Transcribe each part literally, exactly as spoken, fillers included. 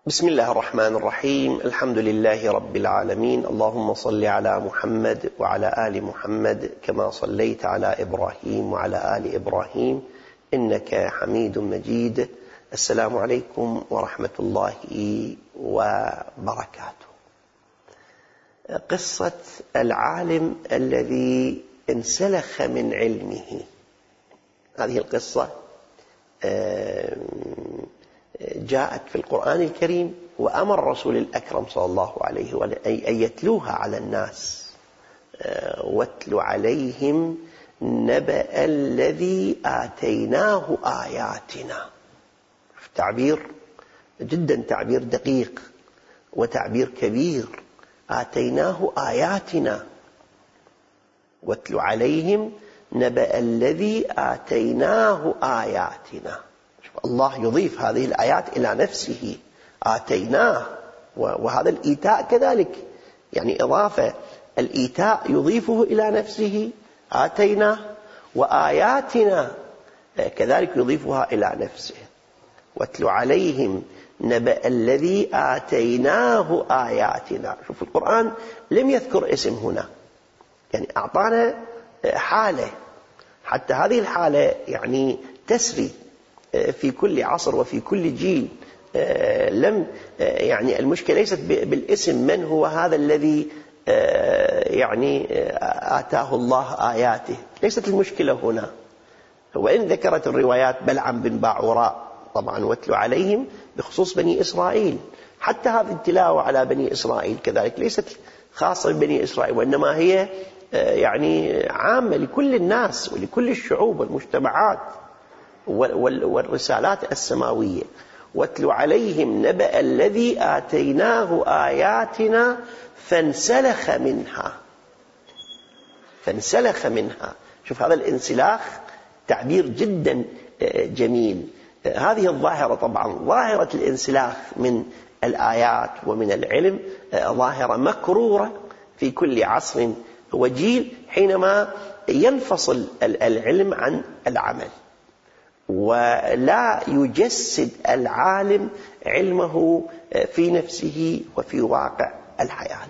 بسم الله الرحمن الرحيم. الحمد لله رب العالمين. اللهم صل على محمد وعلى آل محمد كما صليت على إبراهيم وعلى آل إبراهيم إنك حميد مجيد. السلام عليكم ورحمة الله وبركاته. قصة العالم الذي انسلخ من علمه، هذه القصة جاءت في القرآن الكريم، وأمر الرسول الأكرم صلى الله عليه وسلم أن يتلوها على الناس. واتل عليهم نبأ الذي آتيناه آياتنا. تعبير جدا تعبير دقيق وتعبير كبير. آتيناه آياتنا، واتل عليهم نبأ الذي آتيناه آياتنا. الله يضيف هذه الآيات إلى نفسه، آتيناه، وهذا الإيتاء كذلك، يعني إضافة الإيتاء يضيفه إلى نفسه، آتيناه، وآياتنا كذلك يضيفها إلى نفسه. واتل عليهم نبأ الذي آتيناه آياتنا. شوف القرآن لم يذكر اسم هنا، يعني أعطانا حالة، حتى هذه الحالة يعني تسري في كل عصر وفي كل جيل. لم يعني المشكلة ليست بالاسم، من هو هذا الذي يعني آتاه الله آياته، ليست المشكلة هنا. وإن ذكرت الروايات بلعم بن باعوراء طبعا واتل عليهم بخصوص بني إسرائيل، حتى هذه التلاوة على بني إسرائيل كذلك ليست خاصة ببني إسرائيل، وإنما هي يعني عامة لكل الناس ولكل الشعوب والمجتمعات والرسالات السماوية. واتل عليهم نبأ الذي آتيناه آياتنا فانسلخ منها. فانسلخ منها، شوف هذا الانسلاخ تعبير جدا جميل. هذه الظاهرة طبعا، ظاهرة الانسلاخ من الآيات ومن العلم، ظاهرة مكرورة في كل عصر وجيل، حينما ينفصل العلم عن العمل ولا يجسد العالم علمه في نفسه وفي واقع الحياة.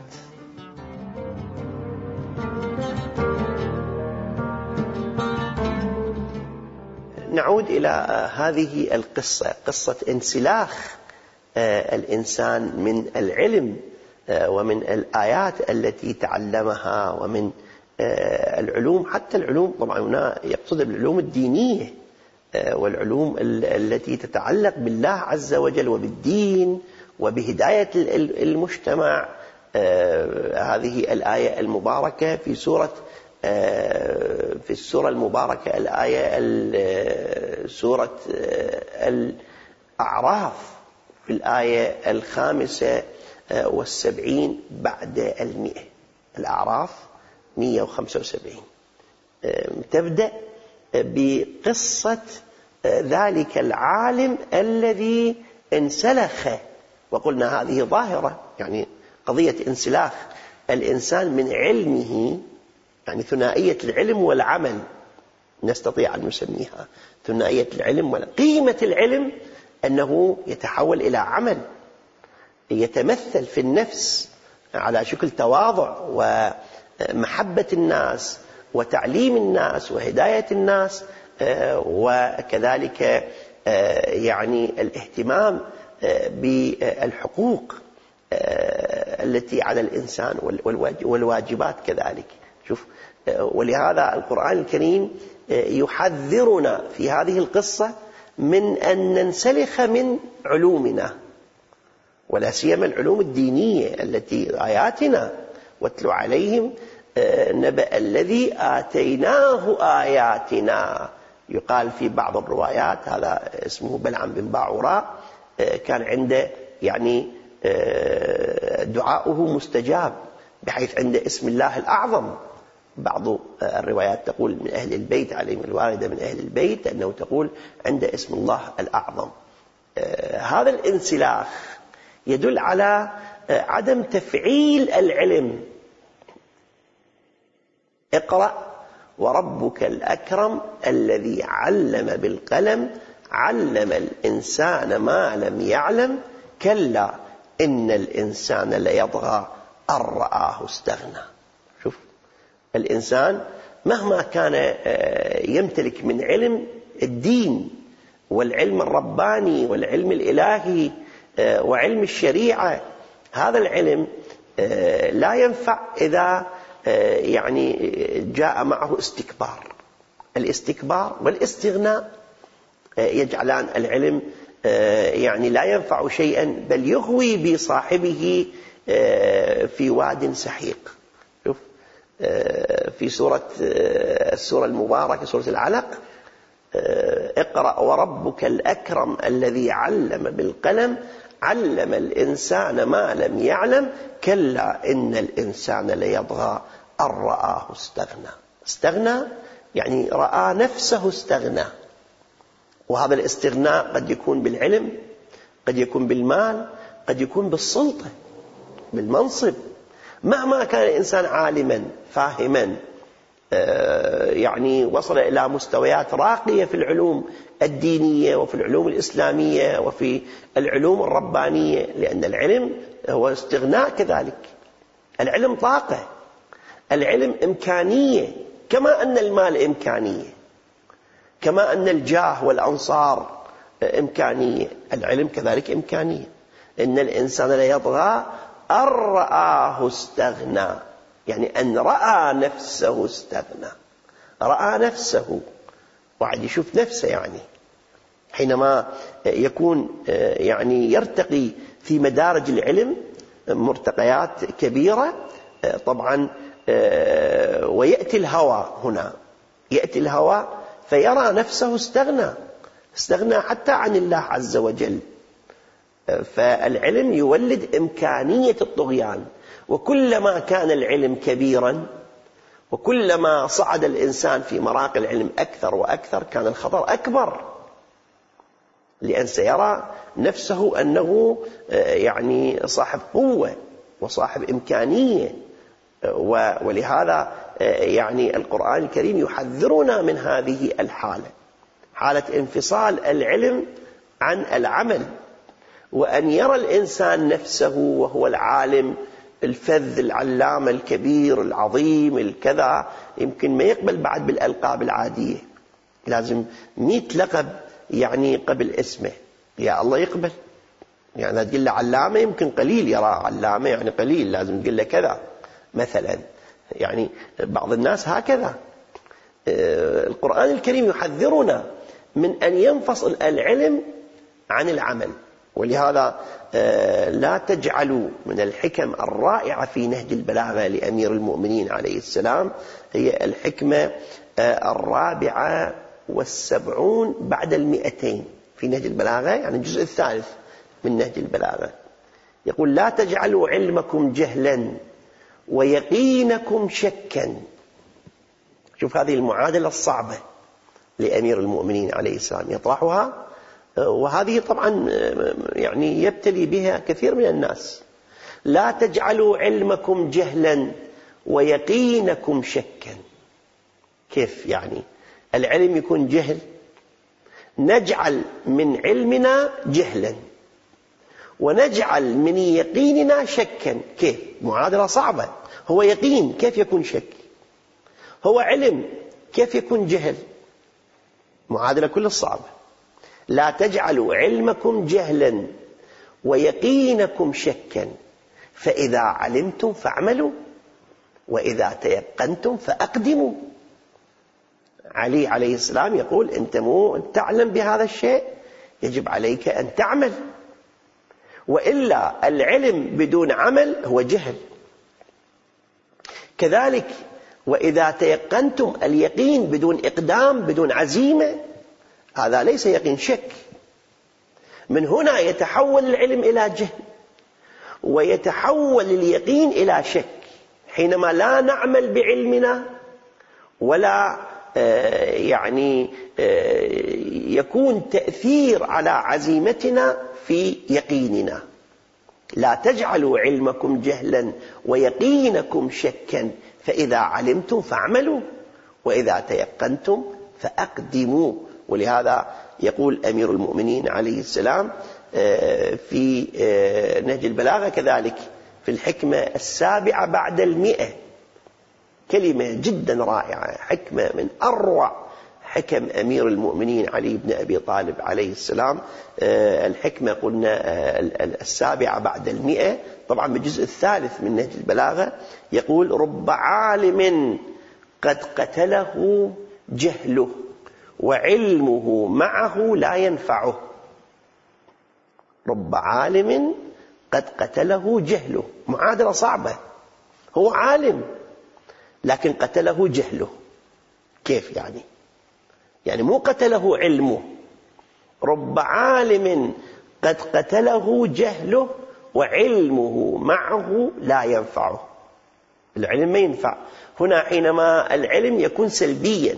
نعود إلى هذه القصة، قصة انسلاخ الإنسان من العلم ومن الآيات التي تعلمها ومن العلوم، حتى العلوم طبعا هنا يقصد بالعلوم الدينية والعلوم التي تتعلق بالله عز وجل وبالدين وبهداية المجتمع. هذه الآية المباركة في سورة في السورة المباركة، الآية سورة الأعراف، في الآية الخامسة والسبعين بعد المئة. الأعراف مئة وخمسة وسبعين تبدأ بقصة ذلك العالم الذي انسلخ. وقلنا هذه ظاهرة، يعني قضية انسلاخ الإنسان من علمه، يعني ثنائية العلم والعمل نستطيع أن نسميها ثنائية العلم. قيمة العلم أنه يتحول إلى عمل يتمثل في النفس على شكل تواضع ومحبة الناس وتعليم الناس وهداية الناس، وكذلك يعني الاهتمام بالحقوق التي على الإنسان والواجبات كذلك. شوف، ولهذا القرآن الكريم يحذرنا في هذه القصة من أن ننسلخ من علومنا، ولا سيما العلوم الدينية التي آياتنا. واتل عليهم نبأ الذي آتيناه آياتنا. يقال في بعض الروايات هذا اسمه بلعم بن باعوراء، كان عنده يعني دعاؤه مستجاب، بحيث عنده اسم الله الأعظم. بعض الروايات تقول من أهل البيت عليهم، الواردة من أهل البيت، أنه تقول عنده اسم الله الأعظم. هذا الانسلاخ يدل على عدم تفعيل العلم. اقرأ وربك الأكرم الذي علم بالقلم علم الإنسان ما لم يعلم كلا إن الإنسان ليطغى أن رآه استغنى. شوف، الإنسان مهما كان يمتلك من علم الدين والعلم الرباني والعلم الإلهي وعلم الشريعة، هذا العلم لا ينفع إذا يعني جاء معه استكبار. الاستكبار والاستغناء يجعلان العلم يعني لا ينفع شيئا، بل يغوي بصاحبه في واد سحيق. شوف في سورة السورة المباركة سورة العلق: اقرأ وربك الأكرم الذي علم بالقلم علم الإنسان ما لم يعلم كلا إن الإنسان ليطغى أن رآه استغنى. استغنى يعني رأى نفسه استغنى، وهذا الاستغناء قد يكون بالعلم، قد يكون بالمال، قد يكون بالسلطة، بالمنصب. مهما كان الإنسان عالما فاهما يعني وصل إلى مستويات راقية في العلوم الدينية وفي العلوم الإسلامية وفي العلوم الربانية، لأن العلم هو استغناء كذلك. العلم طاقة، العلم إمكانية، كما أن المال إمكانية، كما أن الجاه والأنصار إمكانية، العلم كذلك إمكانية. إن الإنسان ليطغى أن رآه استغنى، يعني أن رأى نفسه استغنى، رأى نفسه وعد يشوف نفسه. يعني حينما يكون يعني يرتقي في مدارج العلم مرتقيات كبيرة طبعا، ويأتي الهوى هنا، يأتي الهوى فيرى نفسه استغنى، استغنى حتى عن الله عز وجل. فالعلم يولد إمكانية الطغيان، وكلما كان العلم كبيرا وكلما صعد الإنسان في مراقي العلم أكثر وأكثر كان الخطر أكبر، لأن سيرى نفسه أنه يعني صاحب قوة وصاحب إمكانية. ولهذا يعني القرآن الكريم يحذرنا من هذه الحالة، حالة انفصال العلم عن العمل، وأن يرى الإنسان نفسه وهو العالم الفذ العلامة الكبير العظيم الكذا، يمكن ما يقبل بعد بالألقاب العادية، لازم مئة لقب يعني قبل اسمه يا الله يقبل. يعني تقول له علامة يمكن قليل يرى علامة، يعني قليل، لازم تقول له كذا مثلا. يعني بعض الناس هكذا. القرآن الكريم يحذرنا من أن ينفصل العلم عن العمل. ولهذا لا تجعلوا من الحكم الرائعة في نهج البلاغة لأمير المؤمنين عليه السلام هي الحكمة الرابعة والسبعون بعد المئتين في نهج البلاغة، يعني الجزء الثالث من نهج البلاغة، يقول: لا تجعلوا علمكم جهلا ويقينكم شكا. شوف هذه المعادلة الصعبة لأمير المؤمنين عليه السلام يطرحها، وهذه طبعا يعني يبتلي بها كثير من الناس. لا تجعلوا علمكم جهلا ويقينكم شكا. كيف يعني العلم يكون جهل؟ نجعل من علمنا جهلا ونجعل من يقيننا شكا. كيف؟ معادلة صعبة. هو يقين كيف يكون شك؟ هو علم كيف يكون جهل؟ معادلة كل الصعبة. لا تجعلوا علمكم جهلا ويقينكم شكا فإذا علمتم فاعملوا وإذا تيقنتم فأقدموا. علي عليه السلام يقول: أنت مو تعلم بهذا الشيء، يجب عليك أن تعمل، وإلا العلم بدون عمل هو جهل. كذلك وإذا تيقنتم، اليقين بدون إقدام بدون عزيمة هذا ليس يقين، شك. من هنا يتحول العلم إلى جهل ويتحول اليقين إلى شك حينما لا نعمل بعلمنا ولا يعني يكون تأثير على عزيمتنا في يقيننا. لا تجعلوا علمكم جهلا ويقينكم شكا فإذا علمتم فاعملوا وإذا تيقنتم فأقدموا. ولهذا يقول أمير المؤمنين عليه السلام: في نهج البلاغة كذلك في الحكمة السابعة بعد المئة، كلمة جدا رائعة، حكمة من أروع حكم أمير المؤمنين علي بن أبي طالب عليه السلام. الحكمة قلنا السابعة بعد المئة، طبعا بالجزء الثالث من نهج البلاغة يقول: رب عالم قد قتله جهله وعلمه معه لا ينفعه. رب عالم قد قتله جهله، معادلة صعبة، هو عالم لكن قتله جهله. كيف يعني؟ يعني مو قتله علمه، رب عالم قد قتله جهله وعلمه معه لا ينفعه. العلم ما ينفع هنا، حينما العلم يكون سلبيا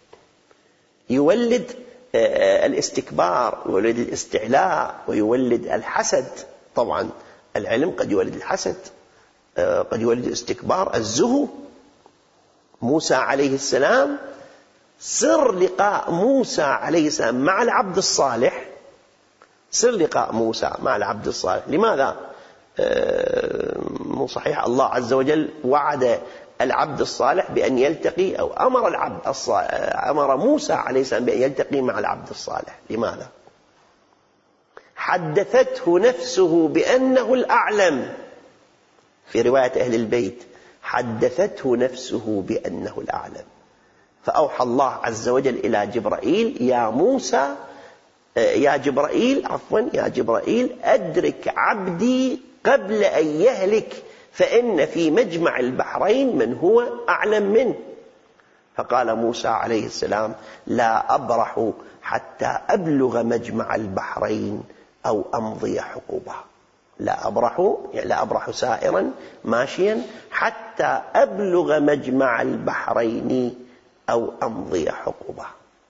يولد الاستكبار ويولد الاستعلاء ويولد الحسد. طبعا العلم قد يولد الحسد، قد يولد الاستكبار، الزهو. موسى عليه السلام، سر لقاء موسى عليه السلام مع العبد الصالح، سر لقاء موسى مع العبد الصالح. لماذا؟ مو صحيح الله عز وجل وعد العبد الصالح بأن يلتقي، أو أمر العبد الصالح أمر موسى عليه السلام بأن يلتقي مع العبد الصالح. لماذا؟ حدثته نفسه بأنه الأعلم. في رواية أهل البيت حدثته نفسه بأنه الأعلم، فأوحى الله عز وجل إلى جبرائيل: يا موسى يا جبرائيل عفوا يا جبرائيل أدرك عبدي قبل أن يهلك، فإن في مجمع البحرين من هو أعلم منه. فقال موسى عليه السلام: لا أبرح حتى أبلغ مجمع البحرين أو أمضي حقوبة. لا أبرح يعني لا أبرح سائرا ماشيا حتى أبلغ مجمع البحرين أو أمضي حقوبة.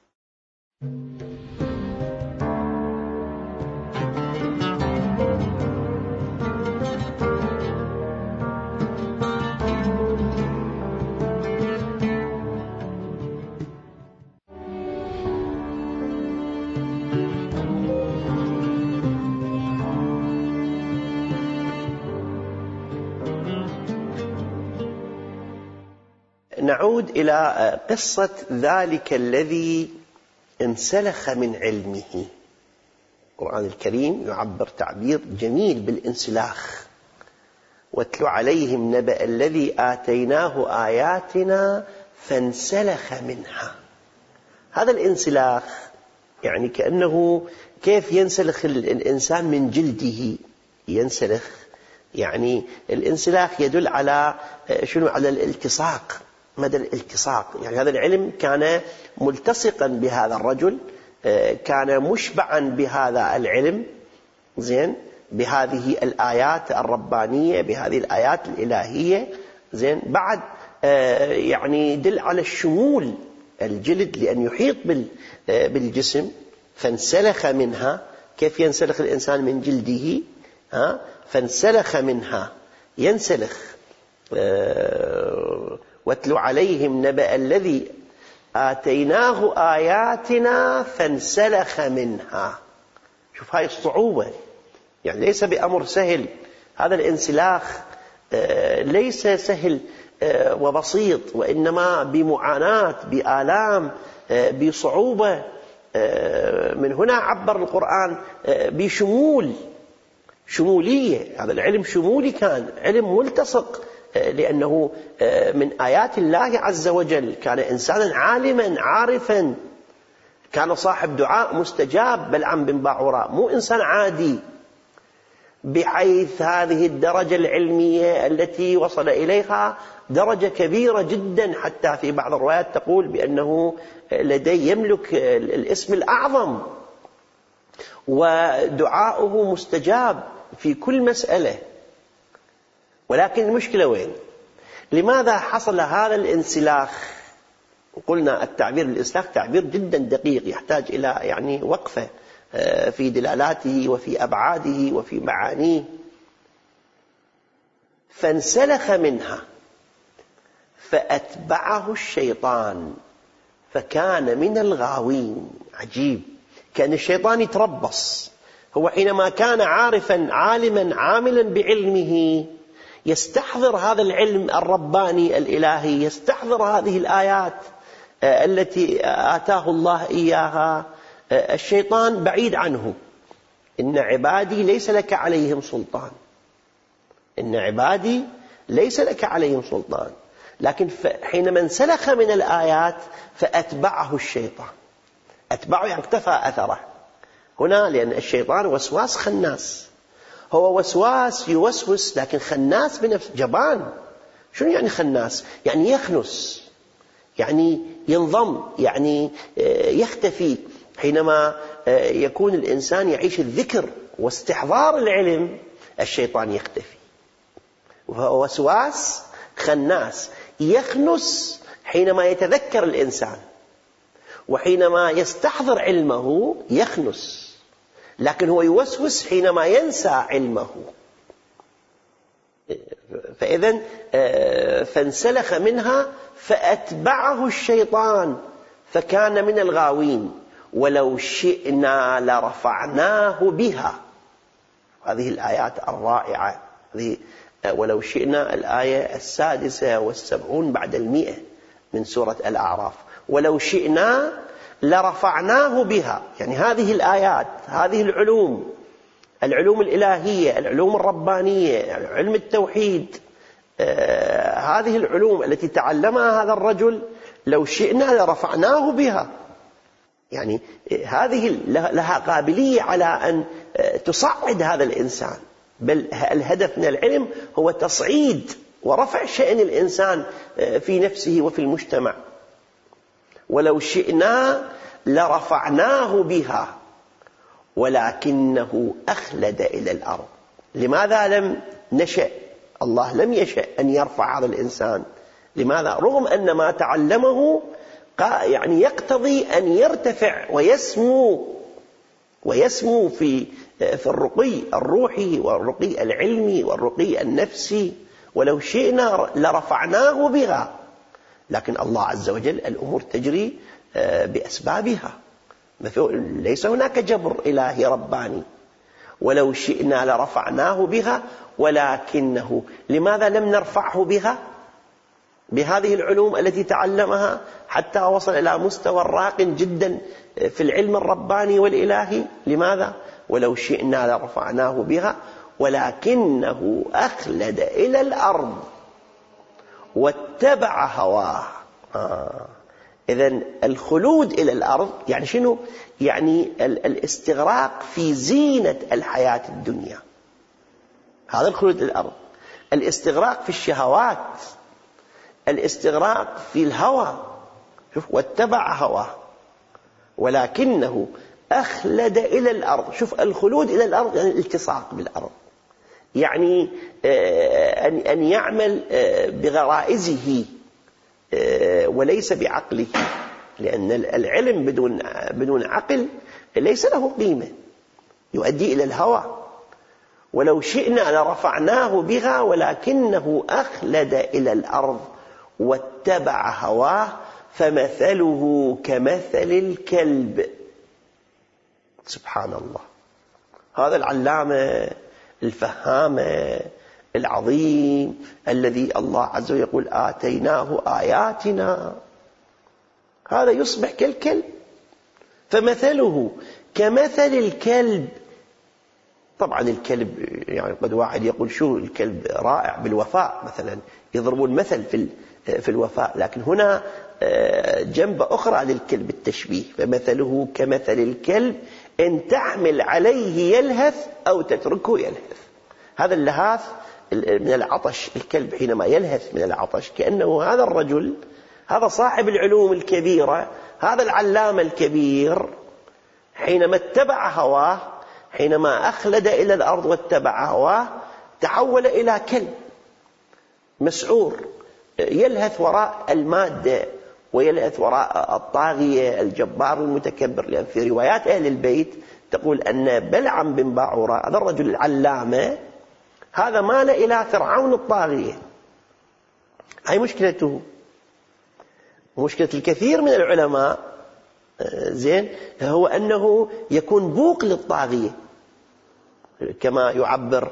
نعود إلى قصة ذلك الذي انسلخ من علمه. القرآن الكريم يعبر تعبير جميل بالانسلاخ: واتل عليهم نبأ الذي آتيناه آياتنا فانسلخ منها. هذا الانسلاخ يعني كأنه كيف ينسلخ الإنسان من جلده. ينسلخ يعني الانسلاخ يدل على شنو؟ على الالتصاق، مدى الالتصاق. يعني هذا العلم كان ملتصقا بهذا الرجل، كان مشبعا بهذا العلم، زين، بهذه الآيات الربانية، بهذه الآيات الإلهية، زين. بعد يعني يدل على الشمول الجلد لأن يحيط بالجسم. فانسلخ منها، كيف ينسلخ الإنسان من جلده؟ ها؟ فانسلخ منها، ينسلخ. واتل عليهم نبأ الذي آتيناه آياتنا فانسلخ منها. شوف هاي الصعوبة، يعني ليس بأمر سهل. هذا الانسلاخ ليس سهل وبسيط، وإنما بمعاناة، بآلام، بصعوبة. من هنا عبر القرآن بشمول، شمولية. هذا العلم شمولي، كان علم ملتصق، لأنه من آيات الله عز وجل. كان إنسانا عالما عارفا، كان صاحب دعاء مستجاب. بلعم بن باعوراء مو إنسان عادي، بحيث هذه الدرجة العلمية التي وصل إليها درجة كبيرة جدا، حتى في بعض الروايات تقول بأنه لديه يملك الاسم الأعظم، ودعاؤه مستجاب في كل مسألة. ولكن المشكلة وين؟ لماذا حصل هذا الانسلاخ؟ قلنا التعبير بالإنسلاخ تعبير جدا دقيق، يحتاج إلى يعني وقفة في دلالاته وفي أبعاده وفي معانيه. فانسلخ منها فأتبعه الشيطان فكان من الغاوين. عجيب، كان الشيطان يتربص هو حينما كان عارفا عالما عاملا بعلمه يستحضر هذا العلم الرباني الإلهي، يستحضر هذه الآيات التي آتاه الله إياها. الشيطان بعيد عنه. إن عبادي ليس لك عليهم سلطان، إن عبادي ليس لك عليهم سلطان. لكن حينما انسلخ من الآيات فأتبعه الشيطان، أتبعه يعني اقتفى أثره هنا، لأن الشيطان وسواس خناس، هو وسواس يوسوس لكن خناس بنفس، جبان. شنو يعني خناس؟ يعني يخنس، يعني ينضم، يعني يختفي. حينما يكون الإنسان يعيش الذكر واستحضار العلم الشيطان يختفي. وهو وسواس خناس يخنس حينما يتذكر الإنسان، وحينما يستحضر علمه يخنس، لكن هو يوسوس حينما ينسى علمه. فإذن فانسلخ منها فأتبعه الشيطان فكان من الغاوين ولو شئنا لرفعناه بها. هذه الآيات الرائعة، هذه ولو شئنا الآية السادسة والسبعون بعد المئة من سورة الأعراف. ولو شئنا لرفعناه بها، يعني هذه الآيات، هذه العلوم، العلوم الإلهية، العلوم الربانية، علم التوحيد، آه هذه العلوم التي تعلمها هذا الرجل لو شئنا لرفعناه بها. يعني هذه لها قابلية على أن تصعد هذا الإنسان، بل الهدف من العلم هو تصعيد ورفع شأن الإنسان في نفسه وفي المجتمع. ولو شئنا لرفعناه بها ولكنه أخلد إلى الأرض. لماذا لم نشأ؟ الله لم يشأ أن يرفع هذا الإنسان. لماذا؟ رغم أن ما تعلمه يعني يقتضي أن يرتفع ويسمو ويسمو في في الرقي الروحي والرقي العلمي والرقي النفسي. ولو شئنا لرفعناه بها، لكن الله عز وجل الأمور تجري بأسبابها، ليس هناك جبر إلهي رباني. ولو شئنا لرفعناه بها ولكنه، لماذا لم نرفعه بها؟ بهذه العلوم التي تعلمها حتى وصل إلى مستوى راق جدا في العلم الرباني والإلهي. لماذا؟ ولو شئنا لرفعناه بها ولكنه أخلد إلى الأرض واتبع هواه. آه. إذن الخلود إلى الأرض يعني شنو؟ يعني الاستغراق في زينة الحياة الدنيا، هذا الخلود إلى الأرض. الاستغراق في الشهوات، الاستغراق في الهوى. شوف، واتبع هواه ولكنه أخلد إلى الأرض. شوف، الخلود إلى الأرض يعني الالتصاق بالأرض، يعني أن يعمل بغرائزه وليس بعقله، لأن العلم بدون بدون عقل ليس له قيمة، يؤدي إلى الهوى. ولو شئنا لرفعناه بها ولكنه أخلد إلى الأرض واتبع هواه فمثله كمثل الكلب. سبحان الله، هذا العلامة الفهامة العظيم الذي الله عز وجل يقول آتيناه آياتنا، هذا يصبح كالكلب. فمثله كمثل الكلب. طبعا الكلب يعني قد واحد يقول شو الكلب رائع بالوفاء مثلا، يضربون مثل في في الوفاء، لكن هنا جنب أخرى للكلب التشبيه. فمثله كمثل الكلب إن تعمل عليه يلهث أو تتركه يلهث. هذا اللهاث من العطش، الكلب حينما يلهث من العطش كأنه هذا الرجل، هذا صاحب العلوم الكبيرة، هذا العلامة الكبير حينما اتبع هواه، حينما أخلد إلى الأرض واتبع هواه تحول إلى كلب مسعور يلهث وراء المادة ويلهث وراء الطاغية الجبار المتكبر. لأن في روايات أهل البيت تقول أن بلعم بن باعورة هذا الرجل العلامة هذا مال إلى فرعون الطاغية. هاي مشكلته، مشكلة الكثير من العلماء زين هو أنه يكون بوق للطاغية، كما يعبر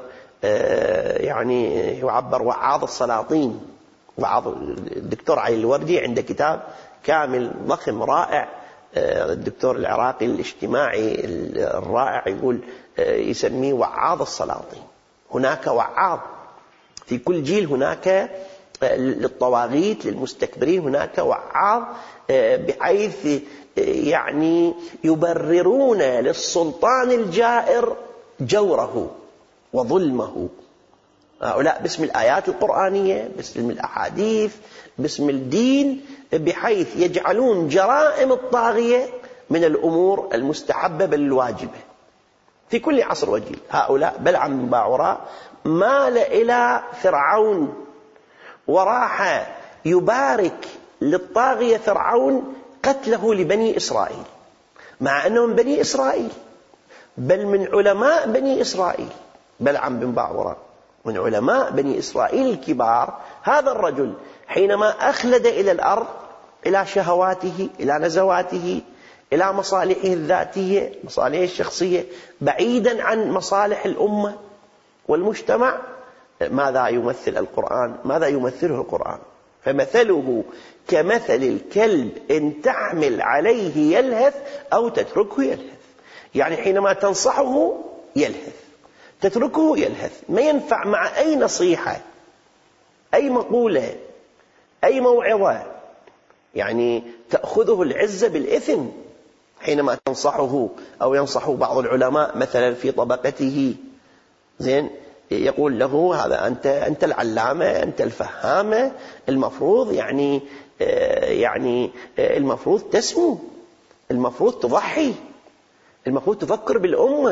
يعني يعبر وعاظ السلاطين. وعاظ الدكتور علي الوردي عنده كتاب كامل ضخم رائع، الدكتور العراقي الاجتماعي الرائع يقول يسميه وعاظ السلاطين. هناك وعاظ في كل جيل، هناك للطواغيت للمستكبرين هناك وعاظ، بحيث يعني يبررون للسلطان الجائر جوره وظلمه. هؤلاء باسم الآيات القرآنية، باسم الأحاديث، باسم الدين، بحيث يجعلون جرائم الطاغية من الأمور المستحبة بل الواجبة في كل عصر وجيل. هؤلاء بلعم بن باعوراء مال إلى فرعون وراح يبارك للطاغية فرعون قتله لبني إسرائيل، مع أنهم بني إسرائيل، بل من علماء بني إسرائيل. بلعم بن باعوراء من علماء بني إسرائيل الكبار. هذا الرجل حينما أخلد إلى الأرض، إلى شهواته، إلى نزواته، إلى مصالحه الذاتية، مصالحه الشخصية، بعيدا عن مصالح الأمة والمجتمع، ماذا يمثل القرآن؟ ماذا يمثله القرآن؟ فمثله كمثل الكلب إن تحمل عليه يلهث أو تتركه يلهث. يعني حينما تنصحه يلهث، تتركه يلهث، ما ينفع مع أي نصيحة، أي مقولة، أي موعظة، يعني تأخذه العزة بالإثم حينما تنصحه. أو ينصح بعض العلماء مثلا في طبقته، زين، يقول له هذا أنت أنت العلامة، أنت الفهامة، المفروض يعني يعني المفروض تسمو، المفروض تضحي، المفروض تفكر بالأمة.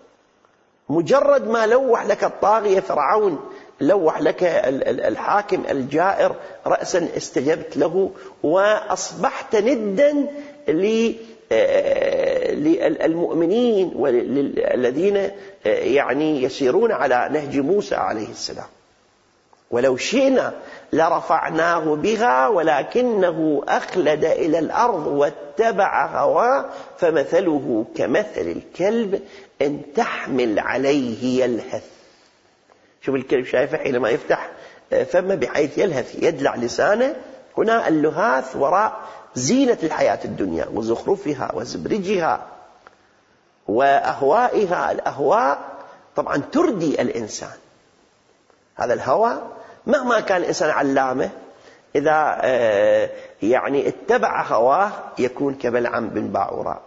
مجرد ما لوح لك الطاغية فرعون، لوح لك الحاكم الجائر رأسا استجبت له، وأصبحت ندا للمؤمنين والذين يعني يسيرون على نهج موسى عليه السلام. ولو شئنا لرفعناه بها ولكنه أخلد إلى الأرض واتبع هواه فمثله كمثل الكلب إن تحمل عليه يلهث. شوف الكلب، شايفه حينما يفتح فمه بحيث يلهث، يدلع لسانه. هنا اللهاث وراء زينة الحياة الدنيا وزخرفها وزبرجها وأهوائها. الأهواء طبعا تردي الإنسان، هذا الهوى مهما كان الإنسان علامة، إذا يعني اتبع هواه يكون كبلعم بن باعوراء.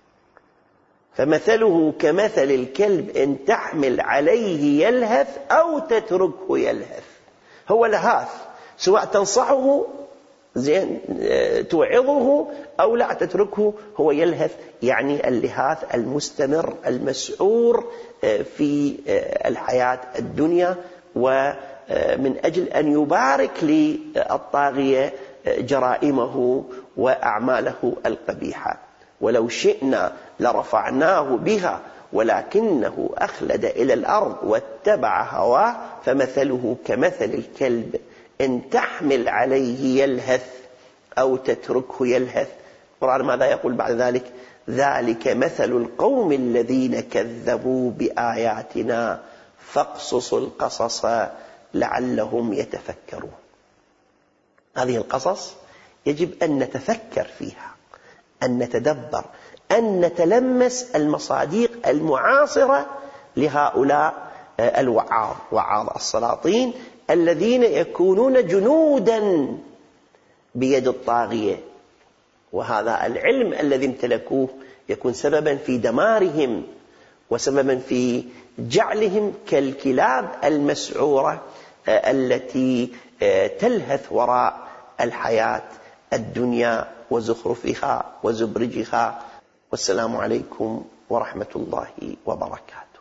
فمثله كمثل الكلب إن تحمل عليه يلهث أو تتركه يلهث. هو لهاث، سواء تنصحه زين توعظه أو لا تتركه، هو يلهث، يعني اللهاث المستمر المسعور في الحياة الدنيا، ومن أجل أن يبارك للطاغية جرائمه وأعماله القبيحة. ولو شئنا لرفعناه بها ولكنه أخلد إلى الأرض واتبع هواه فمثله كمثل الكلب إن تحمل عليه يلهث أو تتركه يلهث. القرآن ماذا يقول بعد ذلك؟ ذلك مثل القوم الذين كذبوا بآياتنا فاقصص القصص لعلهم يتفكرون. هذه القصص يجب أن نتفكر فيها، أن نتدبر، أن نتلمس المصادق المعاصرة لهؤلاء الوعاظ، وعاظ السلاطين الذين يكونون جنودا بيد الطاغية. وهذا العلم الذي امتلكوه يكون سببا في دمارهم وسببا في جعلهم كالكلاب المسعورة التي تلهث وراء الحياة الدنيا وزخرفها وزبرجها. والسلام عليكم ورحمة الله وبركاته.